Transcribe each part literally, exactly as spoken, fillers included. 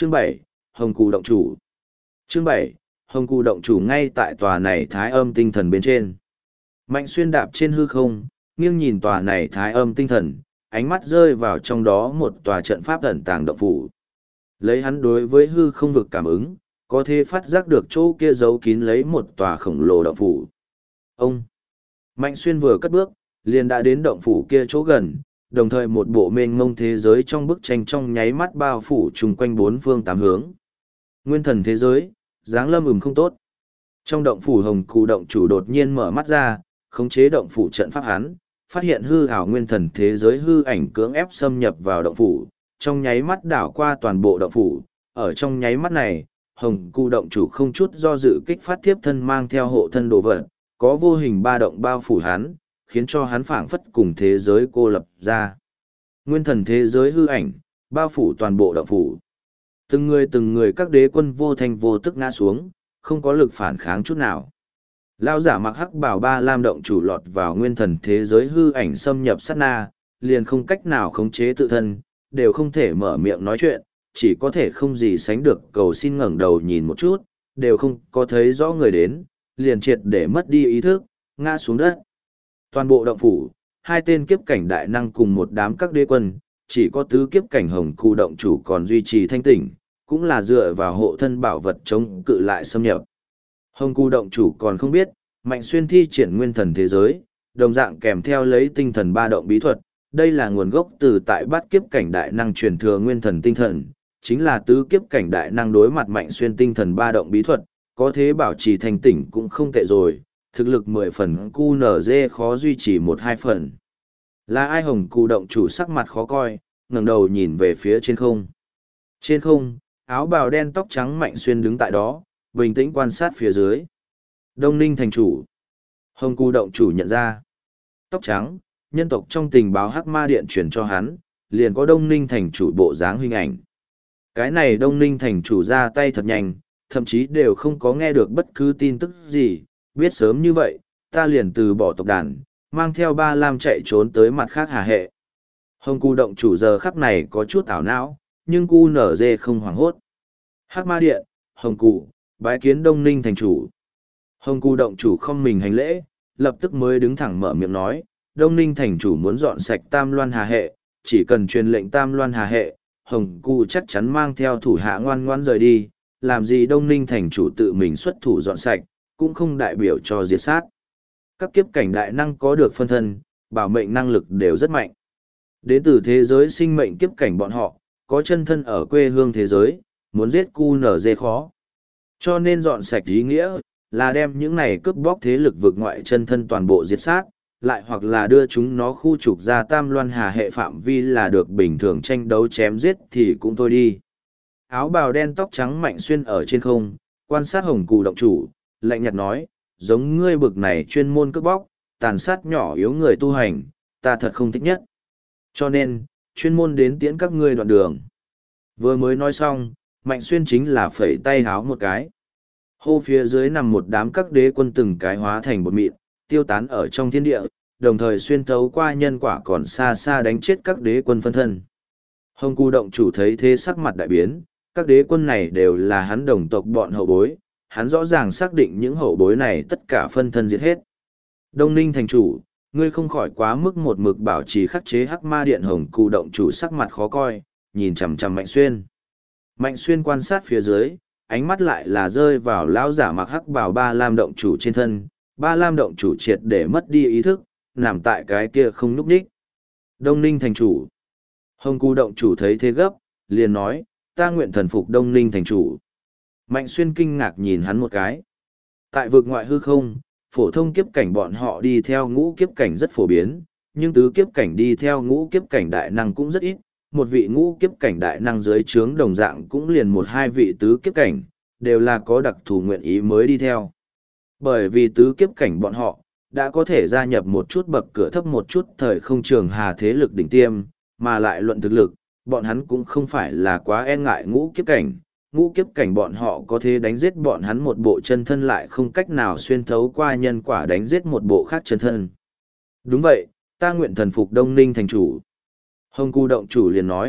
Chương bảy, Hồng Cù Động Chủ. Chương bảy, Hồng Cù Động Chủ ngay tại tòa này thái âm tinh thần bên trên. Mạnh Xuyên đạp trên hư không, nghiêng nhìn tòa này thái âm tinh thần, ánh mắt rơi vào trong đó một tòa trận pháp ẩn tàng động phủ. Lấy hắn đối với hư không vực cảm ứng, có thể phát giác được chỗ kia giấu kín lấy một tòa khổng lồ động phủ. Ông! Mạnh Xuyên vừa cất bước, liền đã đến động phủ kia chỗ gần, đồng thời một bộ mênh mông thế giới trong bức tranh trong nháy mắt bao phủ chung quanh bốn phương tám hướng. Nguyên thần thế giới, dáng lâm ừm không tốt. Trong động phủ Hồng Cù Động Chủ đột nhiên mở mắt ra, khống chế động phủ trận pháp hắn, phát hiện hư ảo nguyên thần thế giới hư ảnh cưỡng ép xâm nhập vào động phủ, trong nháy mắt đảo qua toàn bộ động phủ. Ở trong nháy mắt này, Hồng Cù Động Chủ không chút do dự kích phát tiếp thân mang theo hộ thân đồ vật, có vô hình ba động bao phủ hắn, khiến cho hắn phảng phất cùng thế giới cô lập ra. Nguyên thần thế giới hư ảnh, bao phủ toàn bộ động phủ. Từng người từng người các đế quân vô thanh vô tức ngã xuống, không có lực phản kháng chút nào. Lão giả mặc hắc bào Ba Lam Động Chủ lọt vào nguyên thần thế giới hư ảnh xâm nhập sát na, liền không cách nào khống chế tự thân, đều không thể mở miệng nói chuyện, chỉ có thể không gì sánh được cầu xin ngẩng đầu nhìn một chút, đều không có thấy rõ người đến, liền triệt để mất đi ý thức, ngã xuống đất. Toàn bộ động phủ, hai tên kiếp cảnh đại năng cùng một đám các đế quân, chỉ có tứ kiếp cảnh Hồng Cù Động Chủ còn duy trì thanh tỉnh, cũng là dựa vào hộ thân bảo vật chống cự lại xâm nhập. Hồng Cù Động Chủ còn không biết, Mạnh Xuyên thi triển nguyên thần thế giới, đồng dạng kèm theo lấy tinh thần ba động bí thuật, đây là nguồn gốc từ tại bát kiếp cảnh đại năng truyền thừa nguyên thần tinh thần, chính là tứ kiếp cảnh đại năng đối mặt Mạnh Xuyên tinh thần ba động bí thuật, có thế bảo trì thanh tỉnh cũng không tệ rồi, thực lực mười phần cu nở dê khó duy trì một hai phần. Là ai? Hồng Cù Động Chủ sắc mặt khó coi, ngẩng đầu nhìn về phía trên không. Trên không, áo bào đen tóc trắng Mạnh Xuyên đứng tại đó, bình tĩnh quan sát phía dưới. Đông Ninh thành chủ. Hồng Cù Động Chủ nhận ra. Tóc trắng, nhân tộc trong tình báo Hắc Ma Điện truyền cho hắn, liền có Đông Ninh thành chủ bộ dáng hình ảnh. Cái này Đông Ninh thành chủ ra tay thật nhanh, thậm chí đều không có nghe được bất cứ tin tức gì, biết sớm như vậy, ta liền từ bỏ tộc đàn, mang theo Ba Lam chạy trốn tới mặt khác Hà Hệ. Hồng Cù Động Chủ giờ khắc này có chút ảo não, nhưng cu nở dê không hoảng hốt. Hắc Ma Điện, Hồng Cù, bái kiến Đông Ninh thành chủ. Hồng Cù Động Chủ không mình hành lễ, lập tức mới đứng thẳng mở miệng nói, Đông Ninh thành chủ muốn dọn sạch Tam Loan Hà Hệ, chỉ cần truyền lệnh Tam Loan Hà Hệ, Hồng Cù chắc chắn mang theo thủ hạ ngoan ngoan rời đi, làm gì Đông Ninh thành chủ tự mình xuất thủ dọn sạch, cũng không đại biểu cho diệt sát. Các kiếp cảnh đại năng có được phân thân, bảo mệnh năng lực đều rất mạnh. Đến từ thế giới sinh mệnh kiếp cảnh bọn họ, có chân thân ở quê hương thế giới, muốn giết cu nở dê khó. Cho nên dọn sạch ý nghĩa, là đem những này cướp bóc thế lực vượt ngoại chân thân toàn bộ diệt sát, lại hoặc là đưa chúng nó khu trục ra Tam Loan Hà Hệ phạm vi là được bình thường tranh đấu chém giết thì cũng thôi đi. Áo bào đen tóc trắng Mạnh Xuyên ở trên không, quan sát Hồng Cù Động Chủ, lạnh nhạt nói, giống ngươi bực này chuyên môn cướp bóc, tàn sát nhỏ yếu người tu hành, ta thật không thích nhất. Cho nên, chuyên môn đến tiễn các ngươi đoạn đường. Vừa mới nói xong, Mạnh Xuyên chính là phẩy tay háo một cái. Hô phía dưới nằm một đám các đế quân từng cái hóa thành bột mịn, tiêu tán ở trong thiên địa, đồng thời xuyên thấu qua nhân quả còn xa xa đánh chết các đế quân phân thân. Hồng Cù Động Chủ thấy thế sắc mặt đại biến, các đế quân này đều là hắn đồng tộc bọn hậu bối, hắn rõ ràng xác định những hậu bối này tất cả phân thân diệt hết. Đông Ninh thành chủ, ngươi không khỏi quá mức một mực bảo trì khắc chế Hắc Ma Điện. Hồng Cù Động Chủ sắc mặt khó coi, nhìn chằm chằm Mạnh Xuyên. Mạnh Xuyên quan sát phía dưới, ánh mắt lại là rơi vào lão giả mặc hắc bào Ba Lam Động Chủ trên thân. Ba Lam Động Chủ triệt để mất đi ý thức, nằm tại cái kia không nhúc nhích. Đông Ninh thành chủ. Hồng Cù Động Chủ thấy thế gấp, liền nói, ta nguyện thần phục Đông Ninh thành chủ. Mạnh Xuyên kinh ngạc nhìn hắn một cái. Tại vực ngoại hư không, phổ thông kiếp cảnh bọn họ đi theo ngũ kiếp cảnh rất phổ biến, nhưng tứ kiếp cảnh đi theo ngũ kiếp cảnh đại năng cũng rất ít. Một vị ngũ kiếp cảnh đại năng dưới trướng đồng dạng cũng liền một hai vị tứ kiếp cảnh, đều là có đặc thù nguyện ý mới đi theo. Bởi vì tứ kiếp cảnh bọn họ, đã có thể gia nhập một chút bậc cửa thấp một chút thời không trường hà thế lực đỉnh tiêm, mà lại luận thực lực, bọn hắn cũng không phải là quá e ngại ngũ kiếp cảnh. Ngũ kiếp cảnh bọn họ có thể đánh giết bọn hắn một bộ chân thân lại không cách nào xuyên thấu qua nhân quả đánh giết một bộ khác chân thân. Đúng vậy, ta nguyện thần phục Đông Ninh thành chủ. Hồng Cù Động Chủ liền nói,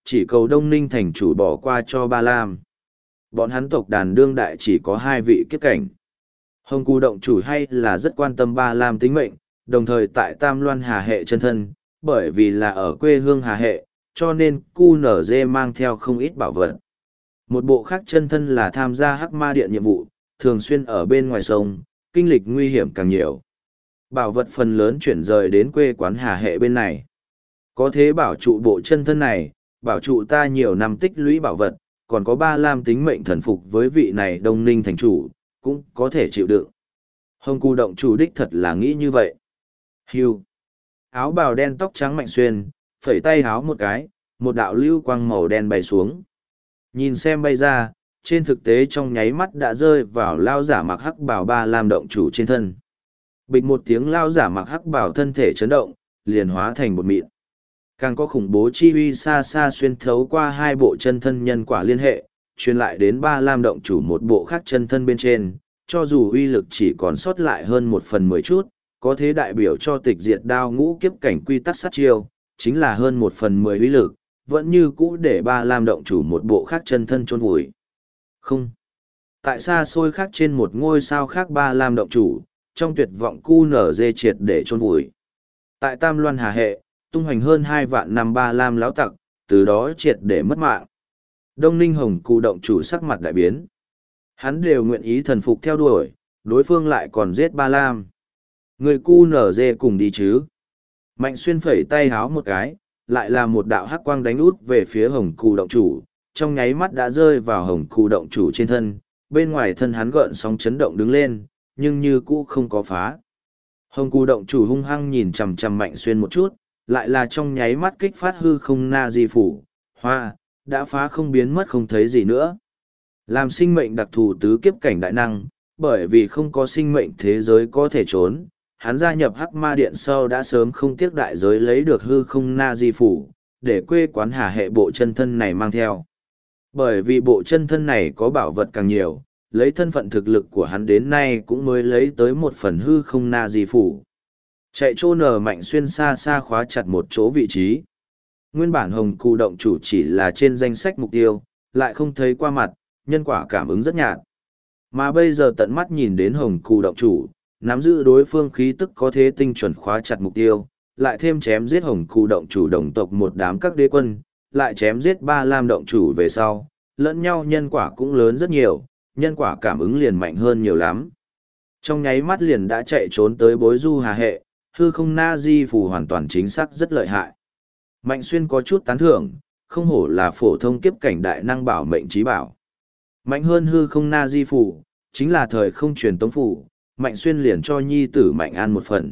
chỉ cầu Đông Ninh thành chủ bỏ qua cho Ba Lam. Bọn hắn tộc đàn đương đại chỉ có hai vị kiếp cảnh. Hồng Cù động chủ hay là rất quan tâm Ba Lam tính mệnh, đồng thời tại Tam Loan Hà Hệ chân thân, bởi vì là ở quê hương Hà Hệ, cho nên cu nở dê mang theo không ít bảo vật. Một bộ khác chân thân là tham gia Hắc Ma Điện nhiệm vụ, thường xuyên ở bên ngoài sông, kinh lịch nguy hiểm càng nhiều. Bảo vật phần lớn chuyển rời đến quê quán Hà Hệ bên này. Có thế bảo trụ bộ chân thân này, bảo trụ ta nhiều năm tích lũy bảo vật, còn có Ba Lam tính mệnh thần phục với vị này Đông Ninh thành chủ, cũng có thể chịu đựng. Hồng Cù động chủ đích thật là nghĩ như vậy. Hưu. Áo bào đen tóc trắng Mạnh Xuyên, phẩy tay háo một cái, một đạo lưu quang màu đen bay xuống. Nhìn xem bay ra, trên thực tế trong nháy mắt đã rơi vào lao giả mặc hắc bào Ba Lam động chủ trên thân. Bịch một tiếng lao giả mặc hắc bào thân thể chấn động, liền hóa thành một mịn. Càng có khủng bố chi uy xa xa xuyên thấu qua hai bộ chân thân nhân quả liên hệ, truyền lại đến Ba Lam động chủ một bộ khác chân thân bên trên, cho dù uy lực chỉ còn sót lại hơn một phần mười chút, có thế đại biểu cho tịch diệt đao ngũ kiếp cảnh quy tắc sát chiêu, chính là hơn một phần mười uy lực, vẫn như cũ để Ba Lam động chủ một bộ khác chân thân chôn vùi. Không. Tại xa xôi khác trên một ngôi sao khác Ba Lam động chủ, trong tuyệt vọng cu nở dê triệt để chôn vùi. Tại Tam Loan Hà Hệ, tung hoành hơn hai vạn năm Ba Lam lão tặc, từ đó triệt để mất mạng. Đông Ninh Hồng Cù động chủ sắc mặt đại biến. Hắn đều nguyện ý thần phục theo đuổi, đối phương lại còn giết Ba Lam. Người cu nở dê cùng đi chứ. Mạnh Xuyên phẩy tay háo một cái, lại là một đạo hắc quang đánh út về phía Hồng Cù động chủ, trong nháy mắt đã rơi vào Hồng Cù động chủ trên thân, bên ngoài thân hắn gợn sóng chấn động đứng lên, nhưng như cũ không có phá. Hồng Cù động chủ hung hăng nhìn chằm chằm Mạnh Xuyên một chút, lại là trong nháy mắt kích phát hư không na di phủ, hoa, đã phá không biến mất không thấy gì nữa. Làm sinh mệnh đặc thù tứ kiếp cảnh đại năng, bởi vì không có sinh mệnh thế giới có thể trốn, hắn gia nhập Hắc Ma Điện sau đã sớm không tiếc đại giới lấy được hư không na di phủ, để quê quán Hà Hệ bộ chân thân này mang theo. Bởi vì bộ chân thân này có bảo vật càng nhiều, lấy thân phận thực lực của hắn đến nay cũng mới lấy tới một phần hư không na di phủ. Chạy chỗ nở Mạnh Xuyên xa xa khóa chặt một chỗ vị trí. Nguyên bản Hồng Cù động chủ chỉ là trên danh sách mục tiêu, lại không thấy qua mặt, nhân quả cảm ứng rất nhạt. Mà bây giờ tận mắt nhìn đến Hồng Cù động chủ, nắm giữ đối phương khí tức có thế tinh chuẩn khóa chặt mục tiêu, lại thêm chém giết Hồng Cù động chủ đồng tộc một đám các đế quân, lại chém giết Ba Lam động chủ về sau, lẫn nhau nhân quả cũng lớn rất nhiều, nhân quả cảm ứng liền mạnh hơn nhiều lắm. Trong nháy mắt liền đã chạy trốn tới bối du Hà Hệ, hư không na di phù hoàn toàn chính xác rất lợi hại. Mạnh Xuyên có chút tán thưởng, không hổ là phổ thông kiếp cảnh đại năng bảo mệnh trí bảo. Mạnh hơn hư không na di phù, chính là thời không truyền tống phù, Mạnh Xuyên liền cho nhi tử Mạnh An một phần.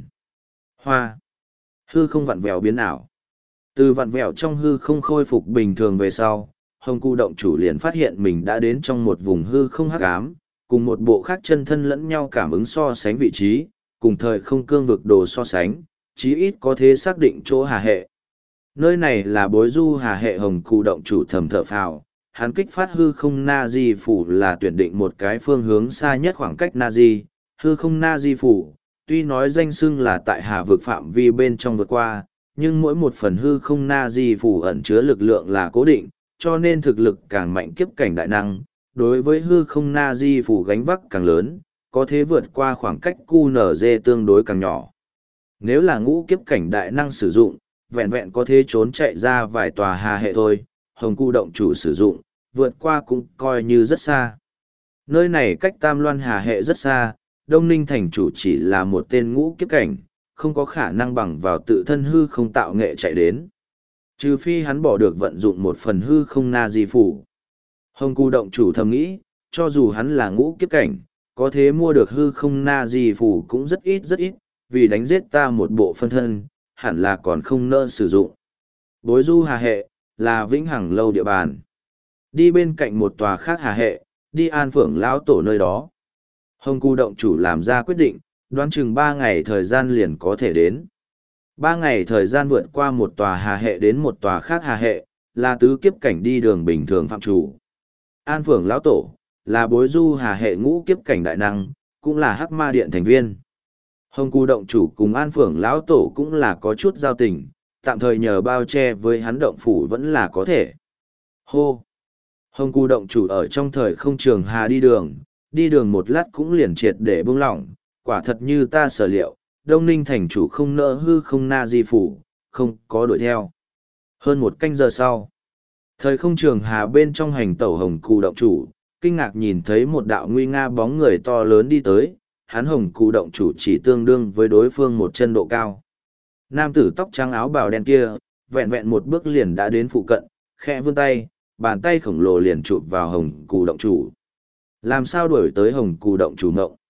Hoa. Hư không vặn vẹo biến ảo. Từ vặn vẹo trong hư không khôi phục bình thường về sau, Hồng Cù động chủ liền phát hiện mình đã đến trong một vùng hư không hắc ám, cùng một bộ khác chân thân lẫn nhau cảm ứng so sánh vị trí, cùng thời không cương vực đồ so sánh, chí ít có thể xác định chỗ Hà Hệ. Nơi này là bối du Hà Hệ. Hồng Cù động chủ thầm thở phào, hắn kích phát hư không na di phủ là tuyển định một cái phương hướng xa nhất khoảng cách na di, hư không na di phủ, tuy nói danh xưng là tại Hà vực phạm vi bên trong vượt qua, nhưng mỗi một phần hư không na di phủ ẩn chứa lực lượng là cố định, cho nên thực lực càng mạnh kiếp cảnh đại năng, đối với hư không na di phủ gánh vác càng lớn, có thể vượt qua khoảng cách cu nở dê tương đối càng nhỏ. Nếu là ngũ kiếp cảnh đại năng sử dụng, vẹn vẹn có thể trốn chạy ra vài tòa Hà Hệ thôi, Hồng Cù động chủ sử dụng, vượt qua cũng coi như rất xa. Nơi này cách Tam Loan Hà Hệ rất xa, Đông Ninh thành chủ chỉ là một tên ngũ kiếp cảnh, không có khả năng bằng vào tự thân hư không tạo nghệ chạy đến. Trừ phi hắn bỏ được vận dụng một phần hư không na di phủ. Hồng Cù động chủ thầm nghĩ, cho dù hắn là ngũ kiếp cảnh, có thế mua được hư không na di phủ cũng rất ít rất ít, vì đánh giết ta một bộ phân thân, hẳn là còn không nỡ sử dụng. Bối du Hà Hệ, là vĩnh hằng lâu địa bàn. Đi bên cạnh một tòa khác Hà Hệ, đi an phưởng lão tổ nơi đó. Hồng Cù động chủ làm ra quyết định, đoán chừng ba ngày thời gian liền có thể đến. Ba ngày thời gian vượt qua một tòa Hà Hệ đến một tòa khác Hà Hệ, là tứ kiếp cảnh đi đường bình thường phạm chủ. An phưởng lão tổ, là bối du Hà Hệ ngũ kiếp cảnh đại năng, cũng là Hắc Ma Điện thành viên. Hồng Cù động chủ cùng An phưởng lão tổ cũng là có chút giao tình, tạm thời nhờ bao che với hắn động phủ vẫn là có thể. Hô! Hồng Cù động chủ ở trong thời không trường hà đi đường, đi đường một lát cũng liền triệt để buông lỏng, quả thật như ta sở liệu, Đông Ninh thành chủ không nỡ hư không na di phủ, không có đuổi theo. Hơn một canh giờ sau, thời không trường hà bên trong hành tẩu Hồng Cù động chủ, kinh ngạc nhìn thấy một đạo nguy nga bóng người to lớn đi tới, hắn Hồng Cù động chủ chỉ tương đương với đối phương một chân độ cao. Nam tử tóc trắng áo bào đen kia, vẹn vẹn một bước liền đã đến phụ cận, khẽ vươn tay, bàn tay khổng lồ liền chụp vào Hồng Cù động chủ. Làm sao đuổi tới Hồng Cù động chủ ngộng?